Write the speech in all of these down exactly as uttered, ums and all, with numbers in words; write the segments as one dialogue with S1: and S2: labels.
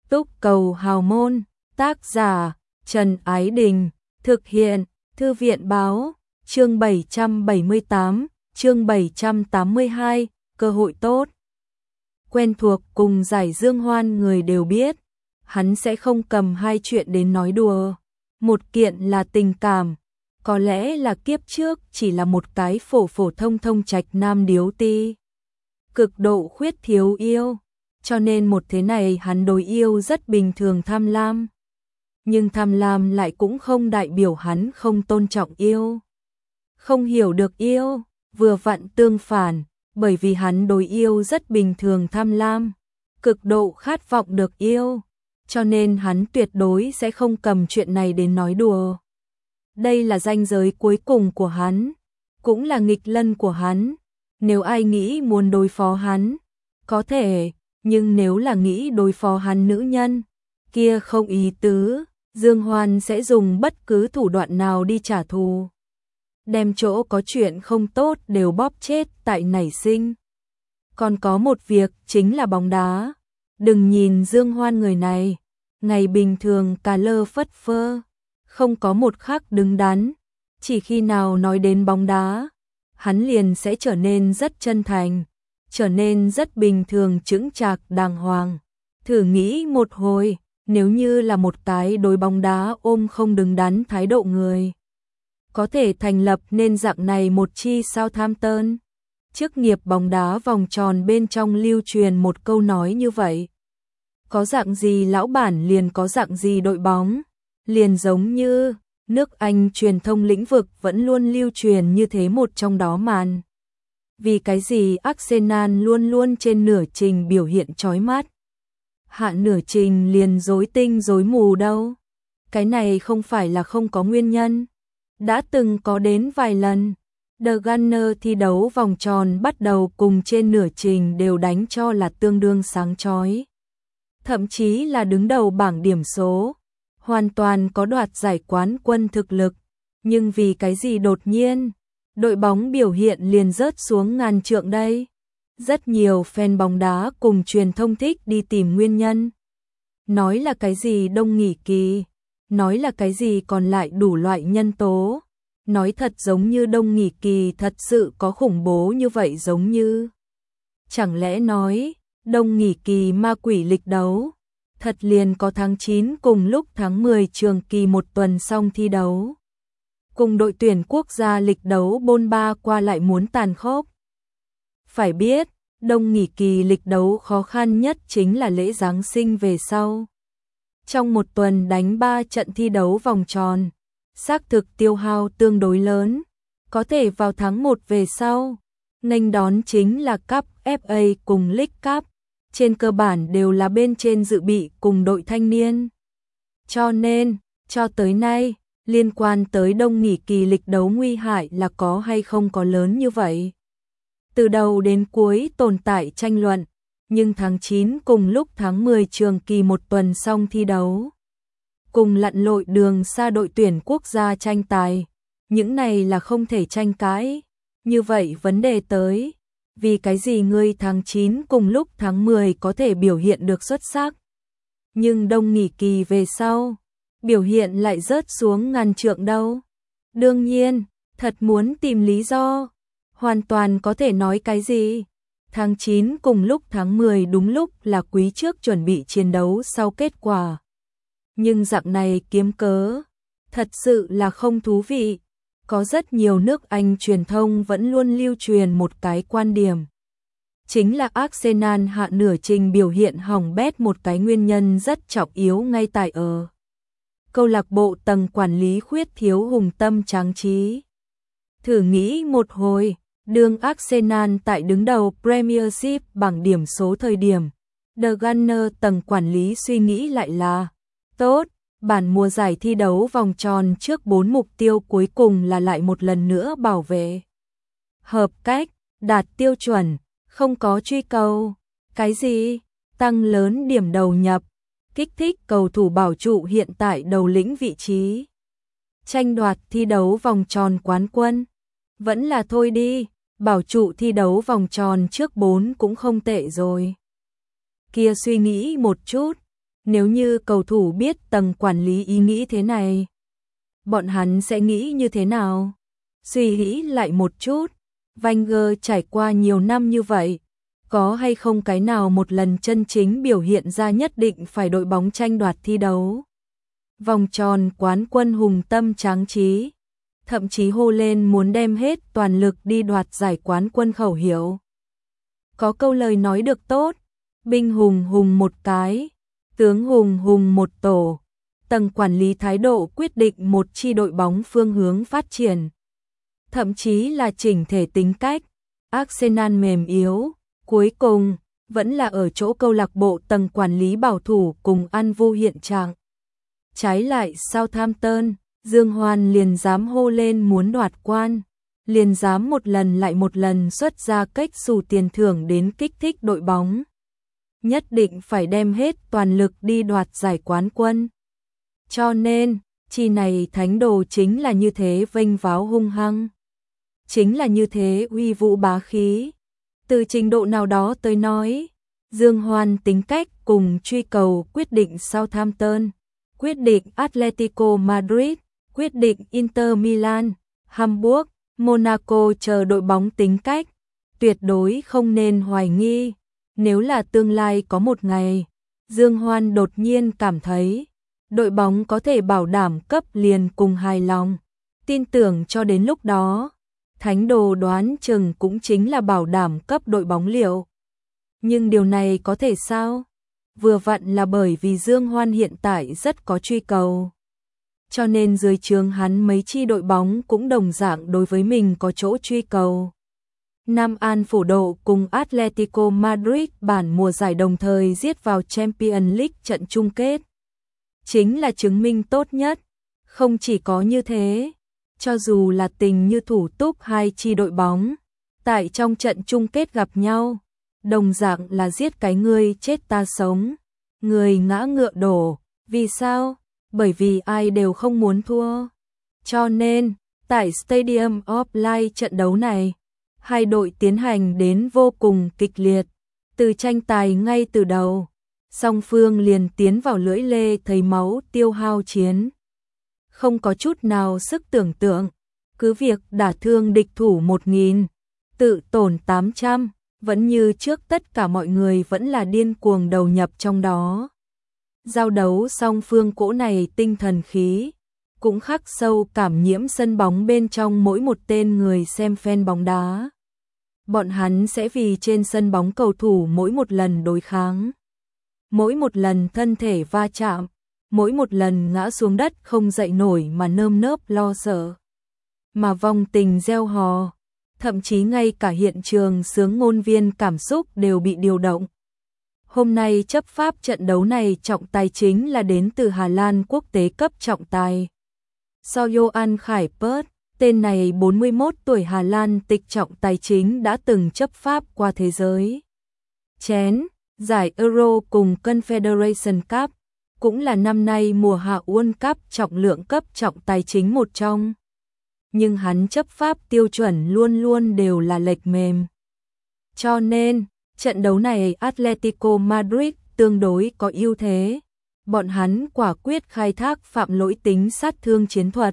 S1: Túc Cầu Hào Môn, tác giả Trần Ái Đình, thực hiện Thư viện Báo, chương bảy trăm bảy mươi tám, chương bảy trăm tám mươi hai, cơ hội tốt. Quen thuộc cùng giải dương hoan người đều biết, hắn sẽ không cầm hai chuyện đến nói đùa. Một kiện là tình cảm, có lẽ là kiếp trước chỉ là một cái phổ phổ thông thông trạch nam điếu ti. Cực độ khuyết thiếu yêu, cho nên một thế này hắn đối yêu rất bình thường tham lam. Nhưng tham lam lại cũng không đại biểu hắn không tôn trọng yêu. Không hiểu được yêu, vừa vặn tương phản, bởi vì hắn đối yêu rất bình thường tham lam, cực độ khát vọng được yêu, cho nên hắn tuyệt đối sẽ không cầm chuyện này đến nói đùa. Đây là ranh giới cuối cùng của hắn, cũng là nghịch lân của hắn. Nếu ai nghĩ muốn đối phó hắn, có thể, nhưng nếu là nghĩ đối phó hắn nữ nhân, kia không ý tứ, Dương Hoan sẽ dùng bất cứ thủ đoạn nào đi trả thù. Đem chỗ có chuyện không tốt đều bóp chết tại nảy sinh. Còn có một việc chính là bóng đá. Đừng nhìn Dương Hoan người này, ngày bình thường cà lơ phất phơ, không có một khắc đứng đắn, chỉ khi nào nói đến bóng đá, hắn liền sẽ trở nên rất chân thành, trở nên rất bình thường chững chạc đàng hoàng. Thử nghĩ một hồi, nếu như là một cái đối bóng đá ôm không đứng đắn thái độ người, có thể thành lập nên dạng này một chi Southampton. Chức nghiệp bóng đá vòng tròn bên trong lưu truyền một câu nói như vậy. Có dạng gì lão bản liền có dạng gì đội bóng, liền giống như nước Anh truyền thông lĩnh vực vẫn luôn lưu truyền như thế một trong đó màn. Vì cái gì Arsenal luôn luôn trên nửa trình biểu hiện chói mắt, hạ nửa trình liền rối tinh rối mù đâu? Cái này không phải là không có nguyên nhân. Đã từng có đến vài lần, The Gunner thi đấu vòng tròn bắt đầu cùng trên nửa trình đều đánh cho là tương đương sáng chói. Thậm chí là đứng đầu bảng điểm số, hoàn toàn có đoạt giải quán quân thực lực. Nhưng vì cái gì đột nhiên, đội bóng biểu hiện liền rớt xuống ngàn trượng đây? Rất nhiều fan bóng đá cùng truyền thông thích đi tìm nguyên nhân. Nói là cái gì đông nghỉ kỳ, nói là cái gì còn lại đủ loại nhân tố. Nói thật giống như đông nghỉ kỳ thật sự có khủng bố như vậy giống như. Chẳng lẽ nói, đông nghỉ kỳ ma quỷ lịch đấu, thật liền có tháng chín cùng lúc tháng mười trường kỳ một tuần xong thi đấu. Cùng đội tuyển quốc gia lịch đấu bôn ba qua lại muốn tàn khốc. Phải biết, đông nghỉ kỳ lịch đấu khó khăn nhất chính là lễ Giáng sinh về sau. Trong một tuần đánh ba trận thi đấu vòng tròn, xác thực tiêu hao tương đối lớn, có thể vào tháng một về sau. Nghênh đón chính là Cup ép a cùng League Cup, trên cơ bản đều là bên trên dự bị cùng đội thanh niên. Cho nên, cho tới nay, liên quan tới đông nghỉ kỳ lịch đấu nguy hại là có hay không có lớn như vậy. Từ đầu đến cuối tồn tại tranh luận, nhưng tháng chín cùng lúc tháng mười trường kỳ một tuần xong thi đấu. Cùng lặn lội đường xa đội tuyển quốc gia tranh tài, những này là không thể tranh cãi. Như vậy vấn đề tới, vì cái gì ngươi tháng chín cùng lúc tháng mười có thể biểu hiện được xuất sắc, nhưng đông nghỉ kỳ về sau, biểu hiện lại rớt xuống ngàn trượng đâu? Đương nhiên, thật muốn tìm lý do, hoàn toàn có thể nói cái gì. Tháng chín cùng lúc tháng mười đúng lúc là quý trước chuẩn bị chiến đấu sau kết quả. Nhưng dạng này kiếm cớ, thật sự là không thú vị. Có rất nhiều nước Anh truyền thông vẫn luôn lưu truyền một cái quan điểm. Chính là Arsenal hạ nửa trình biểu hiện hỏng bét một cái nguyên nhân rất trọng yếu ngay tại ở. Câu lạc bộ tầng quản lý khuyết thiếu hùng tâm tráng trí. Thử nghĩ một hồi, đương Arsenal tại đứng đầu Premiership bảng điểm số thời điểm, The Gunner tầng quản lý suy nghĩ lại là, tốt, bản mùa giải thi đấu vòng tròn trước bốn mục tiêu cuối cùng là lại một lần nữa bảo vệ. Hợp cách, đạt tiêu chuẩn, không có truy cầu. Cái gì? Tăng lớn điểm đầu nhập, kích thích cầu thủ bảo trụ hiện tại đầu lĩnh vị trí. Tranh đoạt thi đấu vòng tròn quán quân. Vẫn là thôi đi, bảo trụ thi đấu vòng tròn trước bốn cũng không tệ rồi. Kia suy nghĩ một chút, Nếu như cầu thủ biết tầng quản lý ý nghĩ thế này, bọn hắn sẽ nghĩ như thế nào? Suy nghĩ lại một chút, Wenger trải qua nhiều năm như vậy, có hay không cái nào một lần chân chính biểu hiện ra nhất định phải đội bóng tranh đoạt thi đấu? Vòng tròn quán quân hùng tâm tráng trí, thậm chí hô lên muốn đem hết toàn lực đi đoạt giải quán quân khẩu hiệu. Có câu lời nói được tốt, binh hùng hùng một cái, tướng hùng hùng một tổ. Tầng quản lý thái độ quyết định một chi đội bóng phương hướng phát triển, thậm chí là chỉnh thể tính cách. Arsenal mềm yếu, cuối cùng vẫn là ở chỗ câu lạc bộ tầng quản lý bảo thủ cùng ăn vu hiện trạng. Trái lại Southampton, Dương Hoan liền dám hô lên muốn đoạt quan, liền dám một lần lại một lần xuất ra cách xù tiền thưởng đến kích thích đội bóng. Nhất định phải đem hết toàn lực đi đoạt giải quán quân. Cho nên, chi này thánh đồ chính là như thế vênh váo hung hăng. Chính là như thế uy vũ bá khí. Từ trình độ nào đó tới nói, Dương Hoan tính cách cùng truy cầu quyết định Southampton, quyết định Atletico Madrid, quyết định Inter Milan, Hamburg, Monaco chờ đội bóng tính cách, tuyệt đối không nên hoài nghi. Nếu là tương lai có một ngày, Dương Hoan đột nhiên cảm thấy đội bóng có thể bảo đảm cấp liền cùng hài lòng, tin tưởng cho đến lúc đó, thánh đồ đoán chừng cũng chính là bảo đảm cấp đội bóng liệu. Nhưng điều này có thể sao? Vừa vặn là bởi vì Dương Hoan hiện tại rất có truy cầu. Cho nên dưới trướng hắn mấy chi đội bóng cũng đồng dạng đối với mình có chỗ truy cầu. Nam An Phổ Độ cùng Atletico Madrid bản mùa giải đồng thời giết vào Champions League trận chung kết. Chính là chứng minh tốt nhất. Không chỉ có như thế, cho dù là tình như thủ túc hai chi đội bóng, tại trong trận chung kết gặp nhau, đồng dạng là giết cái ngươi chết ta sống, người ngã ngựa đổ. Vì sao? Bởi vì ai đều không muốn thua. Cho nên, tại Stadium of Light trận đấu này, hai đội tiến hành đến vô cùng kịch liệt. Từ tranh tài ngay từ đầu, song phương liền tiến vào lưỡi lê thấy máu tiêu hao chiến. Không có chút nào sức tưởng tượng, cứ việc đả thương địch thủ một nghìn, tự tổn tám trăm, vẫn như trước tất cả mọi người vẫn là điên cuồng đầu nhập trong đó. Giao đấu song phương cỗ này tinh thần khí, cũng khắc sâu cảm nhiễm sân bóng bên trong mỗi một tên người xem fan bóng đá. Bọn hắn sẽ vì trên sân bóng cầu thủ mỗi một lần đối kháng, mỗi một lần thân thể va chạm, mỗi một lần ngã xuống đất không dậy nổi mà nơm nớp lo sợ, mà vong tình gieo hò, thậm chí ngay cả hiện trường sướng ngôn viên cảm xúc đều bị điều động. Hôm nay chấp pháp trận đấu này trọng tài chính là đến từ Hà Lan quốc tế cấp trọng tài. So Johan Khải-Pert, tên này bốn mươi mốt tuổi Hà Lan tịch trọng tài chính đã từng chấp pháp qua thế giới chén, giải Euro cùng Confederation Cup, cũng là năm nay mùa hạ World Cup trọng lượng cấp trọng tài chính một trong. Nhưng hắn chấp pháp tiêu chuẩn luôn luôn đều là lệch mềm. Cho nên, trận đấu này Atletico Madrid tương đối có ưu thế. Bọn hắn quả quyết khai thác phạm lỗi tính sát thương chiến thuật.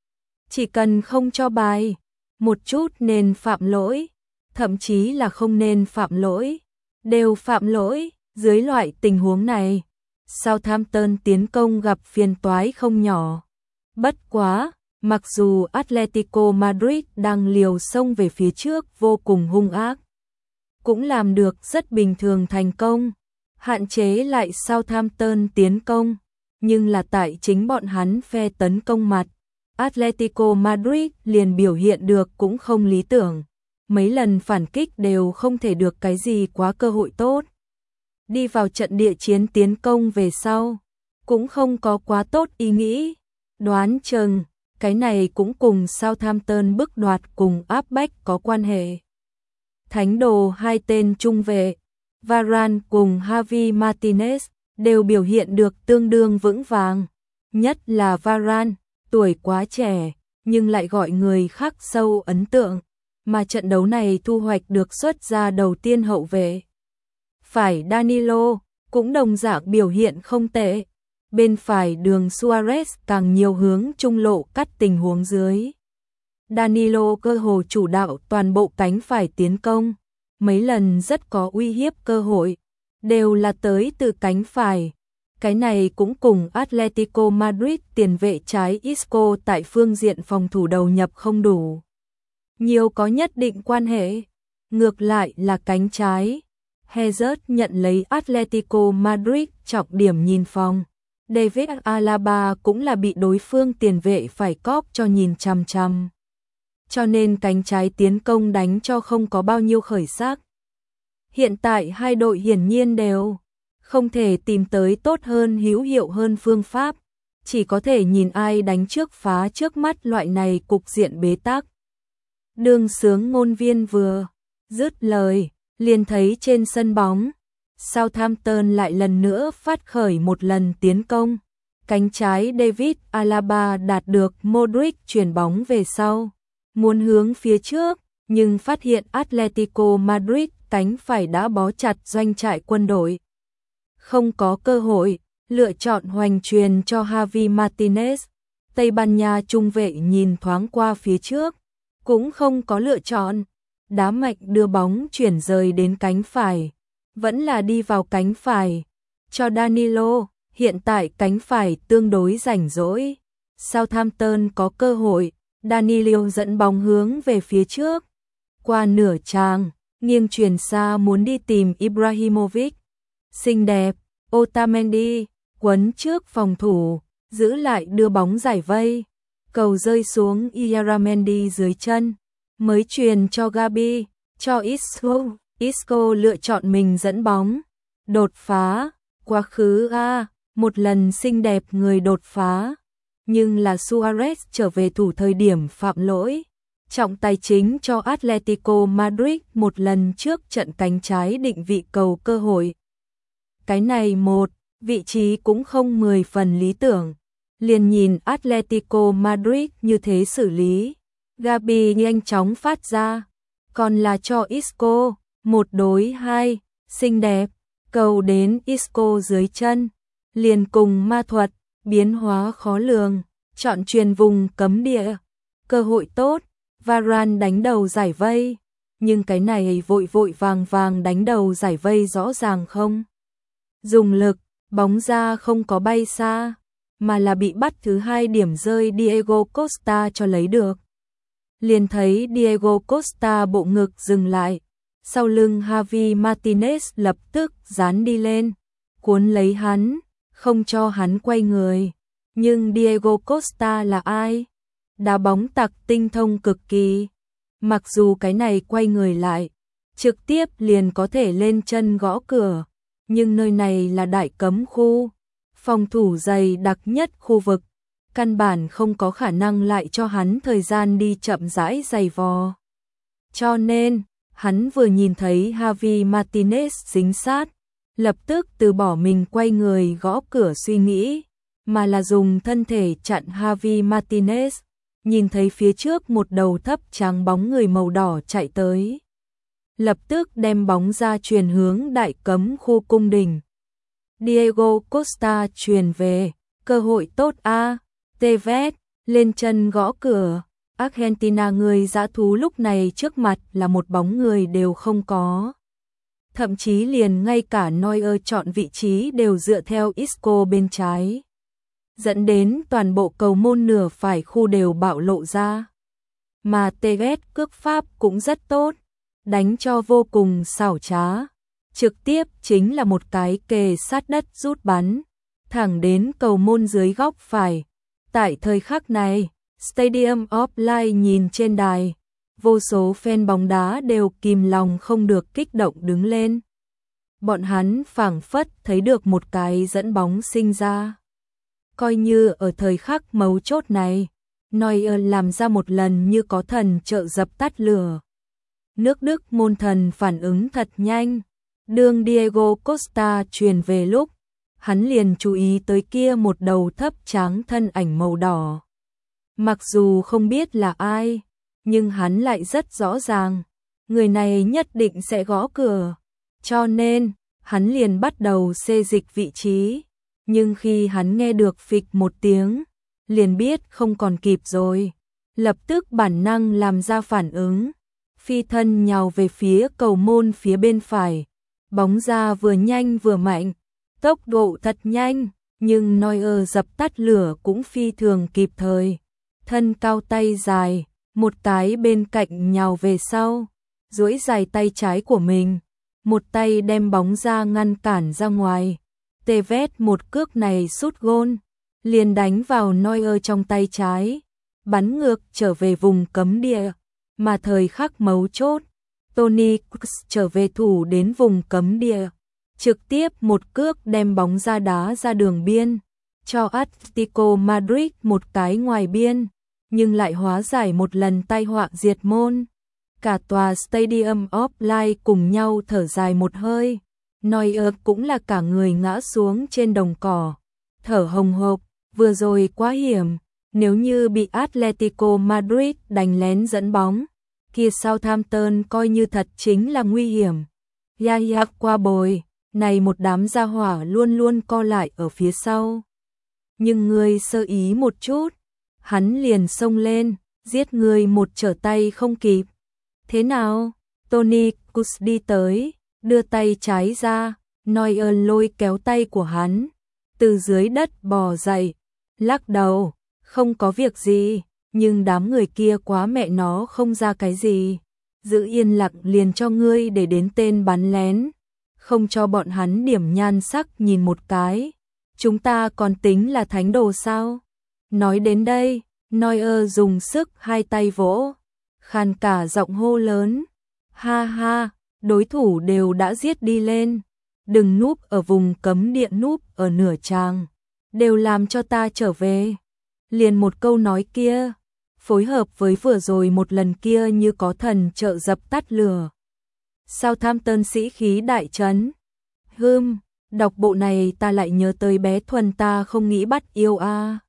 S1: Chỉ cần không cho bài, một chút nên phạm lỗi, thậm chí là không nên phạm lỗi, đều phạm lỗi. Dưới loại tình huống này, Southampton tiến công gặp phiền toái không nhỏ. Bất quá, mặc dù Atletico Madrid đang liều xông về phía trước vô cùng hung ác, cũng làm được rất bình thường thành công, hạn chế lại Southampton tiến công, nhưng là tại chính bọn hắn phe tấn công mặt, Atletico Madrid liền biểu hiện được cũng không lý tưởng, mấy lần phản kích đều không thể được cái gì quá cơ hội tốt. Đi vào trận địa chiến tiến công về sau, cũng không có quá tốt ý nghĩ, đoán chừng cái này cũng cùng Southampton bức đoạt cùng áp bách có quan hệ. Thánh đồ hai tên trung vệ, Varane cùng Javi Martinez, đều biểu hiện được tương đương vững vàng. Nhất là Varane, tuổi quá trẻ, nhưng lại gọi người khắc sâu ấn tượng, mà trận đấu này thu hoạch được xuất ra đầu tiên hậu vệ. Phải Danilo, cũng đồng dạng biểu hiện không tệ. Bên phải đường Suarez càng nhiều hướng trung lộ cắt tình huống dưới. Danilo cơ hồ chủ đạo toàn bộ cánh phải tiến công, mấy lần rất có uy hiếp cơ hội, đều là tới từ cánh phải. Cái này cũng cùng Atletico Madrid tiền vệ trái Isco tại phương diện phòng thủ đầu nhập không đủ nhiều có nhất định quan hệ. Ngược lại là cánh trái, Hazard nhận lấy Atletico Madrid trọng điểm nhìn phòng. David Alaba cũng là bị đối phương tiền vệ phải cóp cho nhìn chằm chằm. Cho nên cánh trái tiến công đánh cho không có bao nhiêu khởi sắc. Hiện tại hai đội hiển nhiên đều không thể tìm tới tốt hơn hữu hiệu hơn phương pháp, chỉ có thể nhìn ai đánh trước phá trước mắt loại này cục diện bế tắc. Đường sướng ngôn viên vừa dứt lời, liền thấy trên sân bóng, Southampton lại lần nữa phát khởi một lần tiến công. Cánh trái David Alaba đạt được Modric chuyển bóng về sau, muốn hướng phía trước, nhưng phát hiện Atletico Madrid cánh phải đã bó chặt doanh trại quân đội. Không có cơ hội, lựa chọn hoành truyền cho Javi Martinez. Tây Ban Nha trung vệ nhìn thoáng qua phía trước, cũng không có lựa chọn. Đá mạnh đưa bóng chuyển rời đến cánh phải, vẫn là đi vào cánh phải, cho Danilo. Hiện tại cánh phải tương đối rảnh rỗi, Southampton có cơ hội, Danilo dẫn bóng hướng về phía trước. Qua nửa tràng, nghiêng truyền xa muốn đi tìm Ibrahimovic. Xinh đẹp, Otamendi, quấn trước phòng thủ, giữ lại đưa bóng giải vây. Cầu rơi xuống Iaramendi dưới chân, mới truyền cho Gabi, cho Isco. Isco lựa chọn mình dẫn bóng, đột phá, quá khứ A. Một lần xinh đẹp người đột phá, nhưng là Suarez trở về thủ thời điểm phạm lỗi. Trọng tài chính cho Atletico Madrid một lần trước trận cánh trái định vị cầu cơ hội. Cái này một, vị trí cũng không mười phần lý tưởng. Liền nhìn Atletico Madrid như thế xử lý. Gabi nhanh chóng phát ra, còn là cho Isco, một đối hai, xinh đẹp, cầu đến Isco dưới chân. Liền cùng ma thuật, biến hóa khó lường, chọn truyền vùng cấm địa, cơ hội tốt, Varane đánh đầu giải vây, nhưng cái này vội vội vàng vàng đánh đầu giải vây rõ ràng không dùng lực, bóng ra không có bay xa, mà là bị bắt thứ hai điểm rơi Diego Costa cho lấy được. Liền thấy Diego Costa bộ ngực dừng lại, sau lưng Javi Martinez lập tức dán đi lên, cuốn lấy hắn, không cho hắn quay người. Nhưng Diego Costa là ai? Đá bóng tặc tinh thông cực kỳ. Mặc dù cái này quay người lại, trực tiếp liền có thể lên chân gõ cửa, nhưng nơi này là đại cấm khu, phòng thủ dày đặc nhất khu vực, căn bản không có khả năng lại cho hắn thời gian đi chậm rãi giày vò. Cho nên, hắn vừa nhìn thấy Javi Martinez dính sát, lập tức từ bỏ mình quay người gõ cửa suy nghĩ, mà là dùng thân thể chặn Javi Martinez, nhìn thấy phía trước một đầu thấp trắng bóng người màu đỏ chạy tới. Lập tức đem bóng ra truyền hướng đại cấm khu cung đình. Diego Costa truyền về, cơ hội tốt a. Tevez lên chân gõ cửa. Argentina người dã thú lúc này trước mặt là một bóng người đều không có. Thậm chí liền ngay cả Neuer chọn vị trí đều dựa theo Isco bên trái, dẫn đến toàn bộ cầu môn nửa phải khu đều bạo lộ ra. Mà Tevez cước pháp cũng rất tốt, đánh cho vô cùng xảo trá, trực tiếp chính là một cái kề sát đất rút bắn, thẳng đến cầu môn dưới góc phải. Tại thời khắc này, Stadium of Light nhìn trên đài, vô số fan bóng đá đều kìm lòng không được kích động đứng lên. Bọn hắn phảng phất thấy được một cái dẫn bóng sinh ra. Coi như ở thời khắc mấu chốt này, Neuer làm ra một lần như có thần trợ dập tắt lửa. Nước Đức môn thần phản ứng thật nhanh, đương Diego Costa truyền về lúc, hắn liền chú ý tới kia một đầu thấp tráng thân ảnh màu đỏ. Mặc dù không biết là ai, nhưng hắn lại rất rõ ràng, người này nhất định sẽ gõ cửa, cho nên hắn liền bắt đầu xê dịch vị trí, nhưng khi hắn nghe được phịch một tiếng, liền biết không còn kịp rồi, lập tức bản năng làm ra phản ứng, phi thân nhào về phía cầu môn phía bên phải, bóng ra vừa nhanh vừa mạnh, tốc độ thật nhanh, nhưng Neuer dập tắt lửa cũng phi thường kịp thời, thân cao tay dài, một cái bên cạnh nhào về sau, duỗi dài tay trái của mình, một tay đem bóng ra ngăn cản ra ngoài, tê vét một cước này sút gôn, liền đánh vào Neuer trong tay trái, bắn ngược trở về vùng cấm địa, mà thời khắc mấu chốt, Toni Kroos trở về thủ đến vùng cấm địa, trực tiếp một cước đem bóng ra đá ra đường biên, cho Atletico Madrid một cái ngoài biên, nhưng lại hóa giải một lần tai họa diệt môn. Cả tòa Stadium of Light cùng nhau thở dài một hơi, Neuer cũng là cả người ngã xuống trên đồng cỏ, thở hồng hộc, vừa rồi quá hiểm, nếu như bị Atletico Madrid đánh lén dẫn bóng, kia Southampton coi như thật chính là nguy hiểm. Yaya qua bồi, này một đám gia hỏa luôn luôn co lại ở phía sau. Nhưng ngươi sơ ý một chút, hắn liền xông lên, giết ngươi một trở tay không kịp. Thế nào? Toni Kroos đi tới, đưa tay trái ra, Neuer lôi kéo tay của hắn, từ dưới đất bò dậy, lắc đầu, không có việc gì, nhưng đám người kia quá mẹ nó không ra cái gì. Giữ yên lặng liền cho ngươi để đến tên bắn lén, không cho bọn hắn điểm nhan sắc nhìn một cái. Chúng ta còn tính là thánh đồ sao? Nói đến đây, Neuer dùng sức hai tay vỗ, khàn cả giọng hô lớn. Ha ha, đối thủ đều đã giết đi lên. Đừng núp ở vùng cấm địa, núp ở nửa tràng. Đều làm cho ta trở về. Liền một câu nói kia, phối hợp với vừa rồi một lần kia như có thần trợ dập tắt lửa. Southampton sĩ khí đại trấn. Hừm, đọc bộ này ta lại nhớ tới bé Thuần ta không nghĩ bắt yêu a. À.